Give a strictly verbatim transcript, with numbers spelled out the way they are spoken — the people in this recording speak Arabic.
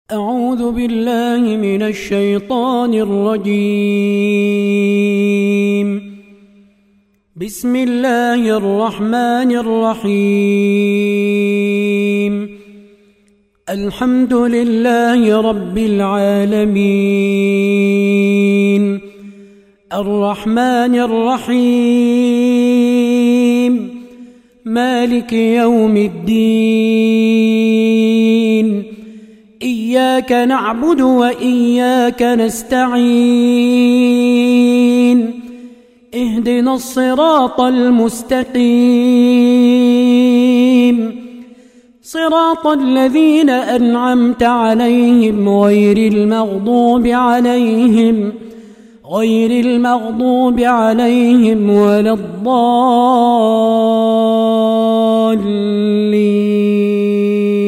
أعوذ بالله من الشيطان الرجيم. بسم الله الرحمن الرحيم. الحمد لله رب العالمين، الرحمن الرحيم، مالك يوم الدين. إياك نعبد وإياك نستعين. اهدنا الصراط المستقيم، صراط الذين أنعمت عليهم غير المغضوب عليهم غير المغضوب عليهم ولا الضالين.